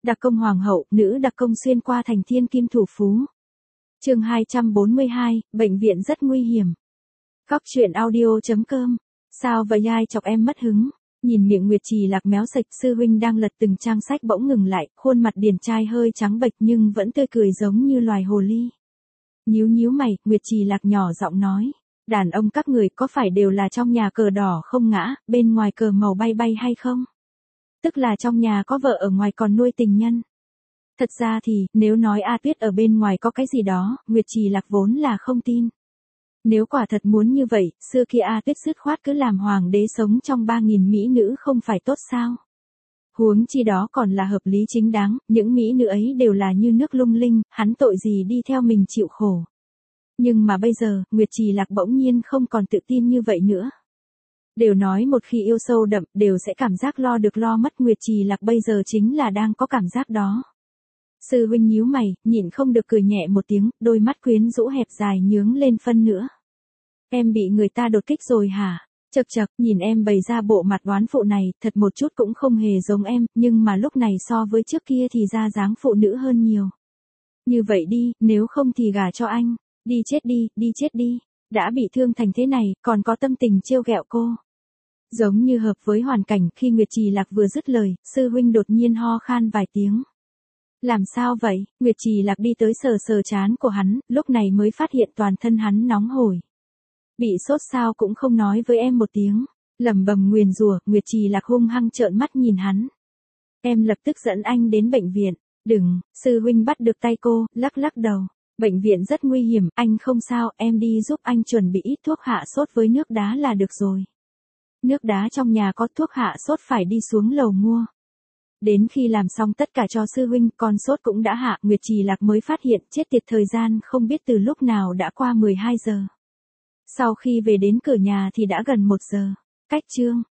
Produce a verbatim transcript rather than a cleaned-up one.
Đặc công hoàng hậu, nữ đặc công xuyên qua thành thiên kim thủ phú. Chương hai trăm bốn mươi hai, bệnh viện rất nguy hiểm. Góc truyện audio chấm com. Sao vậy ai chọc em mất hứng? Nhìn miệng Nguyệt Trì Lạc méo sạch, sư huynh đang lật từng trang sách bỗng ngừng lại, khuôn mặt điển trai hơi trắng bệch nhưng vẫn tươi cười giống như loài hồ ly. Nhíu nhíu mày, Nguyệt Trì Lạc nhỏ giọng nói, đàn ông các người có phải đều là trong nhà cờ đỏ không ngã, bên ngoài cờ màu bay bay hay không? Tức là trong nhà có vợ ở ngoài còn nuôi tình nhân. Thật ra thì, nếu nói A Tuyết ở bên ngoài có cái gì đó, Nguyệt Trì Lạc vốn là không tin. Nếu quả thật muốn như vậy, xưa kia A Tuyết dứt khoát cứ làm hoàng đế sống trong ba nghìn mỹ nữ không phải tốt sao? Huống chi đó còn là hợp lý chính đáng, những mỹ nữ ấy đều là như nước lung linh, hắn tội gì đi theo mình chịu khổ. Nhưng mà bây giờ, Nguyệt Trì Lạc bỗng nhiên không còn tự tin như vậy nữa. Đều nói một khi yêu sâu đậm, đều sẽ cảm giác lo được lo mất, Nguyệt Trì Lạc bây giờ chính là đang có cảm giác đó. Sư huynh nhíu mày, nhịn không được cười nhẹ một tiếng, đôi mắt quyến rũ hẹp dài nhướng lên phân nữa. Em bị người ta đột kích rồi hả? Chậc chậc, nhìn em bày ra bộ mặt oán phụ này, thật một chút cũng không hề giống em, nhưng mà lúc này so với trước kia thì ra dáng phụ nữ hơn nhiều. Như vậy đi, nếu không thì gả cho anh. Đi chết đi, đi chết đi. Đã bị thương thành thế này, còn có tâm tình trêu ghẹo cô. Giống như hợp với hoàn cảnh, khi Nguyệt Trì Lạc vừa dứt lời, sư huynh đột nhiên ho khan vài tiếng. Làm sao vậy? Nguyệt Trì Lạc đi tới sờ sờ trán của hắn, lúc này mới phát hiện toàn thân hắn nóng hổi. Bị sốt sao cũng không nói với em một tiếng. Lẩm bẩm nguyền rủa, Nguyệt Trì Lạc hung hăng trợn mắt nhìn hắn. Em lập tức dẫn anh đến bệnh viện. Đừng, sư huynh bắt được tay cô, lắc lắc đầu. Bệnh viện rất nguy hiểm, anh không sao, em đi giúp anh chuẩn bị ít thuốc hạ sốt với nước đá là được rồi. Nước đá trong nhà có, thuốc hạ sốt phải đi xuống lầu mua. Đến khi làm xong tất cả cho sư huynh, con sốt cũng đã hạ, Nguyệt Trì Lạc mới phát hiện chết tiệt, thời gian không biết từ lúc nào đã qua mười hai giờ. Sau khi về đến cửa nhà thì đã gần một giờ. Cách chương